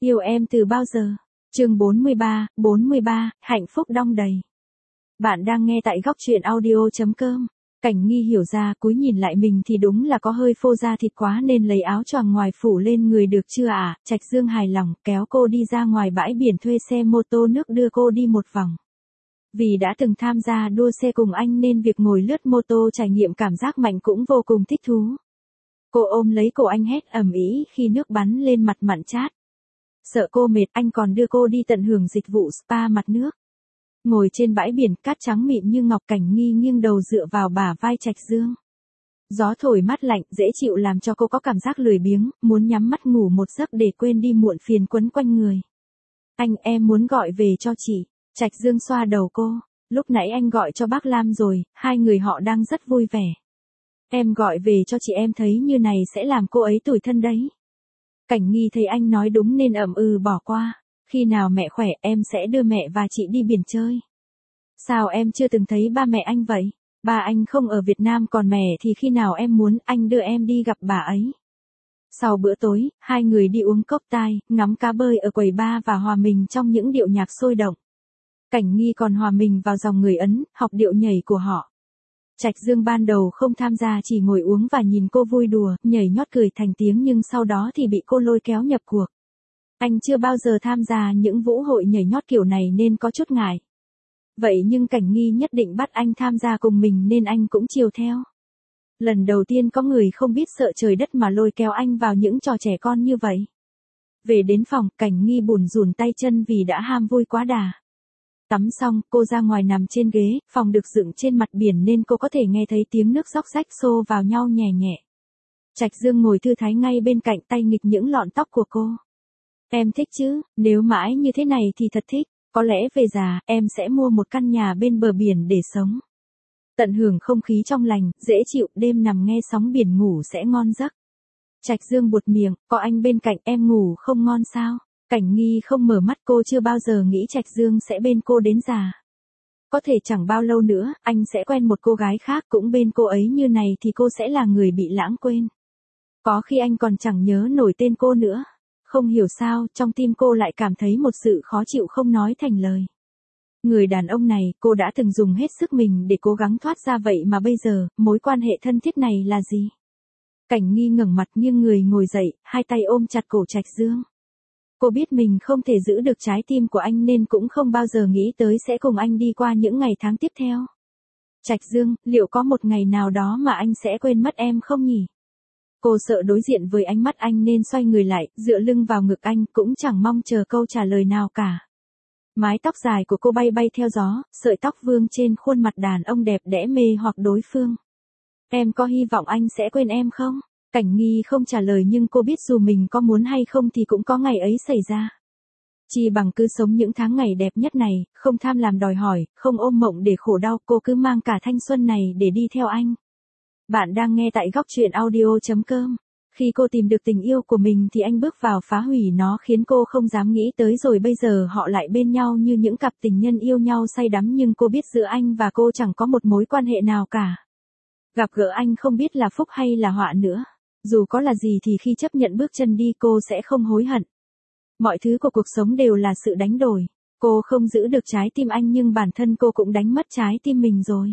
Yêu em từ bao giờ? Chương 43, hạnh phúc đong đầy. Bạn đang nghe tại góc truyện audio.com. Cảnh Nghi hiểu ra, cúi nhìn lại mình thì đúng là có hơi phô da thịt quá nên lấy áo choàng ngoài phủ lên người được chưa ạ? Trạch Dương hài lòng, kéo cô đi ra ngoài bãi biển thuê xe mô tô nước đưa cô đi một vòng. Vì đã từng tham gia đua xe cùng anh nên việc ngồi lướt mô tô trải nghiệm cảm giác mạnh cũng vô cùng thích thú. Cô ôm lấy cổ anh hét ầm ĩ khi nước bắn lên mặt mặn chát. Sợ cô mệt, anh còn đưa cô đi tận hưởng dịch vụ spa mặt nước. Ngồi trên bãi biển, cát trắng mịn như ngọc, Cảnh Nghi nghiêng đầu dựa vào bả vai Trạch Dương. Gió thổi mát lạnh, dễ chịu làm cho cô có cảm giác lười biếng, muốn nhắm mắt ngủ một giấc để quên đi muộn phiền quấn quanh người. Em muốn gọi về cho chị. Trạch Dương xoa đầu cô. Lúc nãy anh gọi cho bác Lam rồi, hai người họ đang rất vui vẻ. Em gọi về cho chị, em thấy như này sẽ làm cô ấy tủi thân đấy. Cảnh Nghi thấy anh nói đúng nên ậm ừ bỏ qua. Khi nào mẹ khỏe em sẽ đưa mẹ và chị đi biển chơi. Sao em chưa từng thấy ba mẹ anh vậy? Ba anh không ở Việt Nam, còn mẹ thì khi nào em muốn anh đưa em đi gặp bà ấy. Sau bữa tối, hai người đi uống cốc tai, ngắm cá bơi ở quầy bar và hòa mình trong những điệu nhạc sôi động. Cảnh Nghi còn hòa mình vào dòng người Ấn, học điệu nhảy của họ. Trạch Dương ban đầu không tham gia, chỉ ngồi uống và nhìn cô vui đùa, nhảy nhót cười thành tiếng, nhưng sau đó thì bị cô lôi kéo nhập cuộc. Anh chưa bao giờ tham gia những vũ hội nhảy nhót kiểu này nên có chút ngại. Vậy nhưng Cảnh Nghi nhất định bắt anh tham gia cùng mình nên anh cũng chiều theo. Lần đầu tiên có người không biết sợ trời đất mà lôi kéo anh vào những trò trẻ con như vậy. Về đến phòng, Cảnh Nghi bủn rủn tay chân vì đã ham vui quá đà. Tắm xong, cô ra ngoài nằm trên ghế, phòng được dựng trên mặt biển nên cô có thể nghe thấy tiếng nước róc rách xô vào nhau nhẹ nhẹ. Trạch Dương ngồi thư thái ngay bên cạnh, tay nghịch những lọn tóc của cô. Em thích chứ, nếu mãi như thế này thì thật thích, có lẽ về già, em sẽ mua một căn nhà bên bờ biển để sống. Tận hưởng không khí trong lành, dễ chịu, đêm nằm nghe sóng biển ngủ sẽ ngon giấc. Trạch Dương buột miệng, có anh bên cạnh em ngủ không ngon sao? Cảnh Nghi không mở mắt, cô chưa bao giờ nghĩ Trạch Dương sẽ bên cô đến già. Có thể chẳng bao lâu nữa, anh sẽ quen một cô gái khác cũng bên cô ấy, như này thì cô sẽ là người bị lãng quên. Có khi anh còn chẳng nhớ nổi tên cô nữa. Không hiểu sao, trong tim cô lại cảm thấy một sự khó chịu không nói thành lời. Người đàn ông này, cô đã từng dùng hết sức mình để cố gắng thoát ra, vậy mà bây giờ, mối quan hệ thân thiết này là gì? Cảnh Nghi ngẩng mặt nghiêng người ngồi dậy, hai tay ôm chặt cổ Trạch Dương. Cô biết mình không thể giữ được trái tim của anh nên cũng không bao giờ nghĩ tới sẽ cùng anh đi qua những ngày tháng tiếp theo. Trạch Dương, liệu có một ngày nào đó mà anh sẽ quên mất em không nhỉ? Cô sợ đối diện với ánh mắt anh nên xoay người lại, dựa lưng vào ngực anh, cũng chẳng mong chờ câu trả lời nào cả. Mái tóc dài của cô bay bay theo gió, sợi tóc vương trên khuôn mặt đàn ông đẹp đẽ mê hoặc đối phương. Em có hy vọng anh sẽ quên em không? Cảnh Nghi không trả lời, nhưng cô biết dù mình có muốn hay không thì cũng có ngày ấy xảy ra. Chỉ bằng cứ sống những tháng ngày đẹp nhất này, không tham lam đòi hỏi, không ôm mộng để khổ đau, cô cứ mang cả thanh xuân này để đi theo anh. Bạn đang nghe tại góc truyện audio.com. Khi cô tìm được tình yêu của mình thì anh bước vào phá hủy nó, khiến cô không dám nghĩ tới, rồi bây giờ họ lại bên nhau như những cặp tình nhân yêu nhau say đắm, nhưng cô biết giữa anh và cô chẳng có một mối quan hệ nào cả. Gặp gỡ anh không biết là phúc hay là họa nữa. Dù có là gì thì khi chấp nhận bước chân đi cô sẽ không hối hận. Mọi thứ của cuộc sống đều là sự đánh đổi. Cô không giữ được trái tim anh nhưng bản thân cô cũng đánh mất trái tim mình rồi.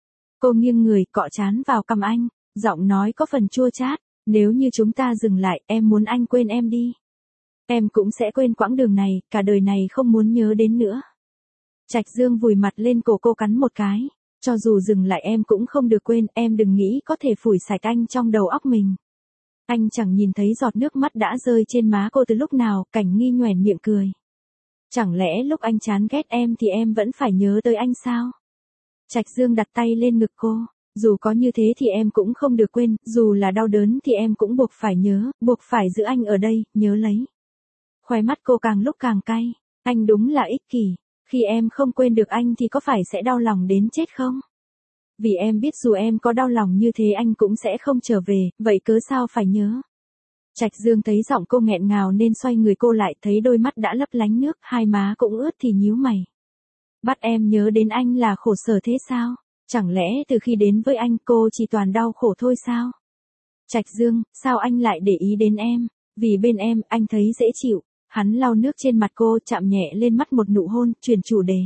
Cô nghiêng người cọ trán vào cằm anh, giọng nói có phần chua chát. Nếu như chúng ta dừng lại, em muốn anh quên em đi. Em cũng sẽ quên quãng đường này, cả đời này không muốn nhớ đến nữa. Trạch Dương vùi mặt lên cổ cô cắn một cái. Cho dù dừng lại em cũng không được quên, em đừng nghĩ có thể phủi sạch anh trong đầu óc mình. Anh chẳng nhìn thấy giọt nước mắt đã rơi trên má cô từ lúc nào. Cảnh Nghi nhoẻn miệng cười. Chẳng lẽ lúc anh chán ghét em thì em vẫn phải nhớ tới anh sao? Trạch Dương đặt tay lên ngực cô. Dù có như thế thì em cũng không được quên, dù là đau đớn thì em cũng buộc phải nhớ, buộc phải giữ anh ở đây, nhớ lấy. Khóe mắt cô càng lúc càng cay. Anh đúng là ích kỷ. Khi em không quên được anh thì có phải sẽ đau lòng đến chết không? Vì em biết dù em có đau lòng như thế anh cũng sẽ không trở về, vậy cớ sao phải nhớ? Trạch Dương thấy giọng cô nghẹn ngào nên xoay người cô lại, thấy đôi mắt đã lấp lánh nước, hai má cũng ướt thì nhíu mày. Bắt em nhớ đến anh là khổ sở thế sao? Chẳng lẽ từ khi đến với anh cô chỉ toàn đau khổ thôi sao? Trạch Dương, sao anh lại để ý đến em? Vì bên em, anh thấy dễ chịu. Hắn lau nước trên mặt cô, chạm nhẹ lên mắt một nụ hôn, chuyển chủ đề.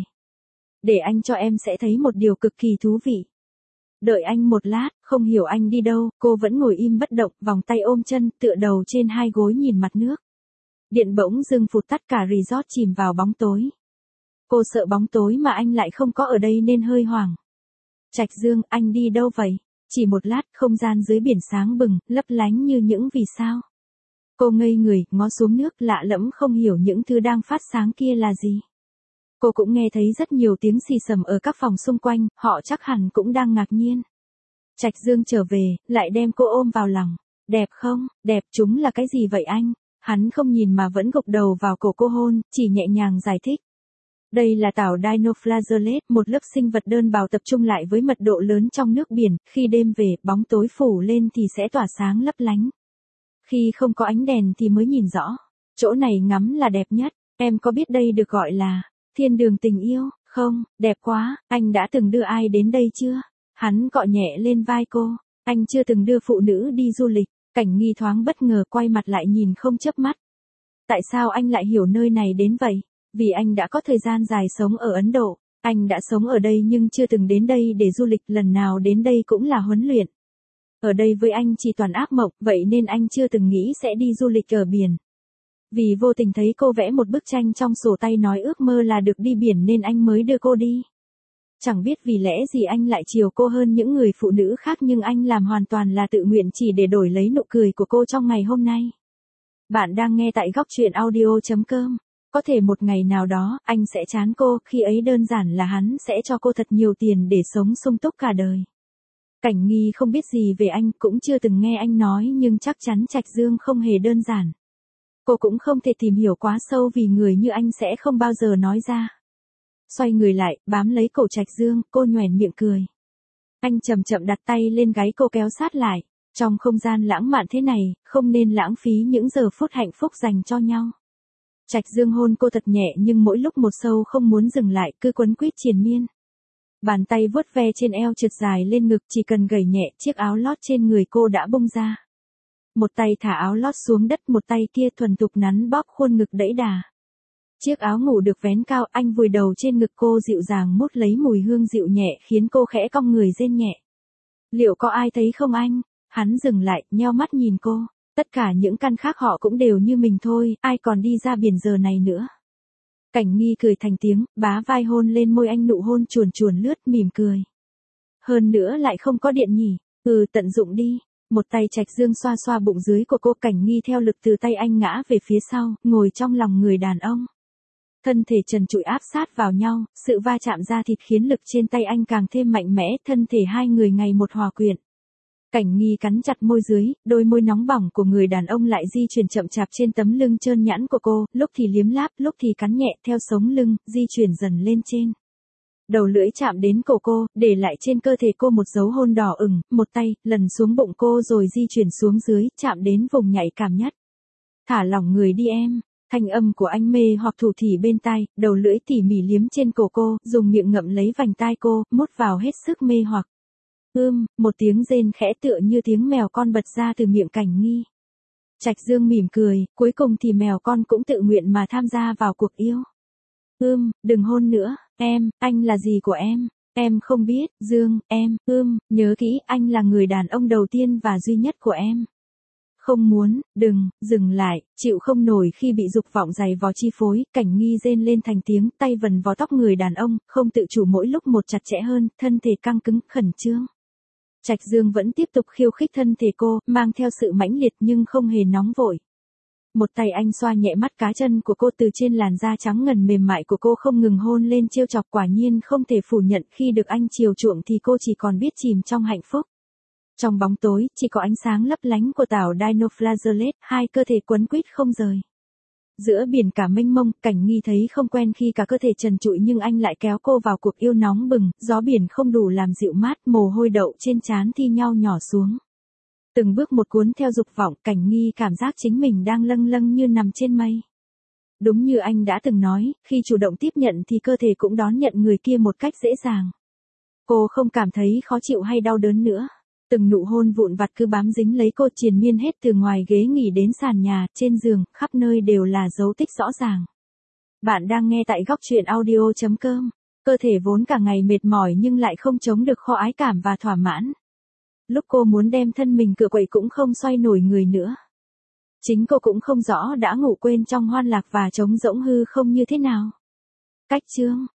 Để anh cho em sẽ thấy một điều cực kỳ thú vị. Đợi anh một lát, không hiểu anh đi đâu, cô vẫn ngồi im bất động, vòng tay ôm chân, tựa đầu trên hai gối nhìn mặt nước. Điện bỗng dưng phụt tắt, cả resort chìm vào bóng tối. Cô sợ bóng tối mà anh lại không có ở đây nên hơi hoảng. Trạch Dương, anh đi đâu vậy? Chỉ một lát, không gian dưới biển sáng bừng, lấp lánh như những vì sao. Cô ngây người, ngó xuống nước, lạ lẫm không hiểu những thứ đang phát sáng kia là gì. Cô cũng nghe thấy rất nhiều tiếng xì xầm ở các phòng xung quanh, họ chắc hẳn cũng đang ngạc nhiên. Trạch Dương trở về, lại đem cô ôm vào lòng. Đẹp không? Đẹp, chúng là cái gì vậy anh? Hắn không nhìn mà vẫn gục đầu vào cổ cô hôn, chỉ nhẹ nhàng giải thích. Đây là tảo dinoflagellate, một lớp sinh vật đơn bào tập trung lại với mật độ lớn trong nước biển, khi đêm về, bóng tối phủ lên thì sẽ tỏa sáng lấp lánh. Khi không có ánh đèn thì mới nhìn rõ. Chỗ này ngắm là đẹp nhất, em có biết đây được gọi là thiên đường tình yêu, không? Đẹp quá, anh đã từng đưa ai đến đây chưa? Hắn cọ nhẹ lên vai cô, anh chưa từng đưa phụ nữ đi du lịch. Cảnh Nghi thoáng bất ngờ, quay mặt lại nhìn không chớp mắt. Tại sao anh lại hiểu nơi này đến vậy? Vì anh đã có thời gian dài sống ở Ấn Độ, anh đã sống ở đây nhưng chưa từng đến đây để du lịch, lần nào đến đây cũng là huấn luyện. Ở đây với anh chỉ toàn ác mộng, vậy nên anh chưa từng nghĩ sẽ đi du lịch ở biển. Vì vô tình thấy cô vẽ một bức tranh trong sổ tay nói ước mơ là được đi biển nên anh mới đưa cô đi. Chẳng biết vì lẽ gì anh lại chiều cô hơn những người phụ nữ khác, nhưng anh làm hoàn toàn là tự nguyện chỉ để đổi lấy nụ cười của cô trong ngày hôm nay. Bạn đang nghe tại góc truyện audio.com. Có thể một ngày nào đó, anh sẽ chán cô, khi ấy đơn giản là hắn sẽ cho cô thật nhiều tiền để sống sung túc cả đời. Cảnh Nghi không biết gì về anh, cũng chưa từng nghe anh nói, nhưng chắc chắn Trạch Dương không hề đơn giản. Cô cũng không thể tìm hiểu quá sâu vì người như anh sẽ không bao giờ nói ra. Xoay người lại, bám lấy cổ Trạch Dương, cô nhoẻn miệng cười. Anh chậm chậm đặt tay lên gáy cô, kéo sát lại. Trong không gian lãng mạn thế này, không nên lãng phí những giờ phút hạnh phúc dành cho nhau. Trạch Dương hôn cô thật nhẹ nhưng mỗi lúc một sâu, không muốn dừng lại, cứ quấn quýt triền miên. Bàn tay vuốt ve trên eo trượt dài lên ngực, chỉ cần gẩy nhẹ, chiếc áo lót trên người cô đã bung ra. Một tay thả áo lót xuống đất, một tay kia thuần thục nắn bóp khuôn ngực đẫy đà. Chiếc áo ngủ được vén cao, anh vùi đầu trên ngực cô, dịu dàng mút lấy mùi hương dịu nhẹ, khiến cô khẽ cong người rên nhẹ. Liệu có ai thấy không anh? Hắn dừng lại, nheo mắt nhìn cô. Tất cả những căn khác họ cũng đều như mình thôi, ai còn đi ra biển giờ này nữa. Cảnh Nghi cười thành tiếng, bá vai hôn lên môi anh, nụ hôn chuồn chuồn lướt, mỉm cười. Hơn nữa lại không có điện nhỉ, tận dụng đi. Một tay Trạch Dương xoa xoa bụng dưới của cô, Cảnh Nghi theo lực từ tay anh ngã về phía sau, ngồi trong lòng người đàn ông. Thân thể trần trụi áp sát vào nhau, sự va chạm da thịt khiến lực trên tay anh càng thêm mạnh mẽ, thân thể hai người ngày một hòa quyện. Cảnh Nghi cắn chặt môi dưới, đôi môi nóng bỏng của người đàn ông lại di chuyển chậm chạp trên tấm lưng trơn nhẵn của cô, lúc thì liếm láp, lúc thì cắn nhẹ theo sống lưng, di chuyển dần lên trên. Đầu lưỡi chạm đến cổ cô, để lại trên cơ thể cô một dấu hôn đỏ ửng, một tay, lần xuống bụng cô rồi di chuyển xuống dưới, chạm đến vùng nhạy cảm nhất. Thả lỏng người đi em. Thanh âm của anh mê hoặc thủ thỉ bên tai, đầu lưỡi tỉ mỉ liếm trên cổ cô, dùng miệng ngậm lấy vành tai cô, mút vào hết sức mê hoặc. Một tiếng rên khẽ tựa như tiếng mèo con bật ra từ miệng Cảnh Nghi. Trạch Dương mỉm cười, cuối cùng thì mèo con cũng tự nguyện mà tham gia vào cuộc yêu. Đừng hôn nữa, anh là gì của em không biết, Dương, nhớ kỹ, anh là người đàn ông đầu tiên và duy nhất của em. Không muốn, đừng, dừng lại, chịu không nổi khi bị dục vọng giày vò chi phối, Cảnh Nghi rên lên thành tiếng, tay vần vào tóc người đàn ông, không tự chủ mỗi lúc một chặt chẽ hơn, thân thể căng cứng, khẩn trương. Trạch Dương vẫn tiếp tục khiêu khích thân thể cô, mang theo sự mãnh liệt nhưng không hề nóng vội. Một tay anh xoa nhẹ mắt cá chân của cô, từ trên làn da trắng ngần mềm mại của cô không ngừng hôn lên trêu chọc, quả nhiên không thể phủ nhận, khi được anh chiều chuộng thì cô chỉ còn biết chìm trong hạnh phúc. Trong bóng tối, chỉ có ánh sáng lấp lánh của tảo dinoflagellate, hai cơ thể quấn quýt không rời. Giữa biển cả mênh mông, Cảnh Nghi thấy không quen khi cả cơ thể trần trụi nhưng anh lại kéo cô vào cuộc yêu nóng bừng, gió biển không đủ làm dịu mát, mồ hôi đậu trên trán thi nhau nhỏ xuống. Từng bước một cuốn theo dục vọng, Cảnh Nghi cảm giác chính mình đang lâng lâng như nằm trên mây. Đúng như anh đã từng nói, khi chủ động tiếp nhận thì cơ thể cũng đón nhận người kia một cách dễ dàng. Cô không cảm thấy khó chịu hay đau đớn nữa. Từng nụ hôn vụn vặt cứ bám dính lấy cô triền miên hết từ ngoài ghế nghỉ đến sàn nhà, trên giường, khắp nơi đều là dấu tích rõ ràng. Bạn đang nghe tại góc truyện audio.com. Cơ thể vốn cả ngày mệt mỏi nhưng lại không chống được kho ái cảm và thỏa mãn. Lúc cô muốn đem thân mình cựa quậy cũng không xoay nổi người nữa. Chính cô cũng không rõ đã ngủ quên trong hoan lạc và trống rỗng hư không như thế nào. Cách chương